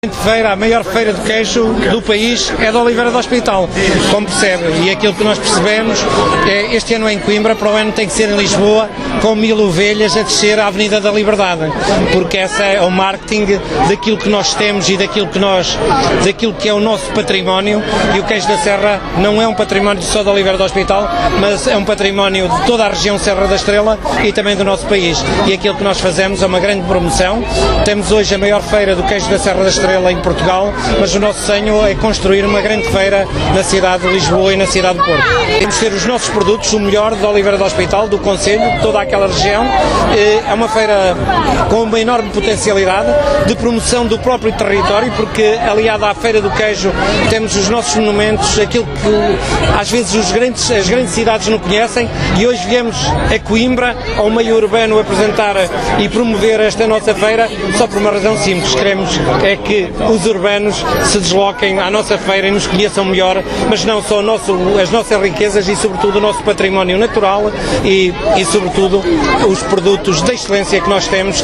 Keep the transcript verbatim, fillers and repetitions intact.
Feira, a maior feira de queijo do país é da Oliveira do Hospital, como percebe, e aquilo que nós percebemos é este ano é em Coimbra, para o ano tem que ser em Lisboa, com mil ovelhas a descer a Avenida da Liberdade, porque esse é o marketing daquilo que nós temos e daquilo que nós, daquilo que é o nosso património, e o queijo da Serra não é um património só da Oliveira do Hospital, mas é um património de toda a região Serra da Estrela e também do nosso país, e aquilo que nós fazemos é uma grande promoção. Temos hoje a maior feira do queijo da Serra da Estrela em Portugal, mas o nosso sonho é construir uma grande feira na cidade de Lisboa e na cidade de Porto. Temos de ter os nossos produtos, o melhor da Oliveira do Hospital, do Concelho, de toda aquela região. É uma feira com uma enorme potencialidade de promoção do próprio território, porque aliada à Feira do Queijo temos os nossos monumentos, aquilo que às vezes os grandes, as grandes cidades não conhecem, e hoje viemos a Coimbra, ao meio urbano, apresentar e promover esta nossa feira, só por uma razão simples: queremos é que os urbanos se desloquem à nossa feira e nos conheçam melhor, mas não só o nosso, as nossas riquezas e sobretudo o nosso património natural e, e sobretudo os produtos de excelência que nós temos.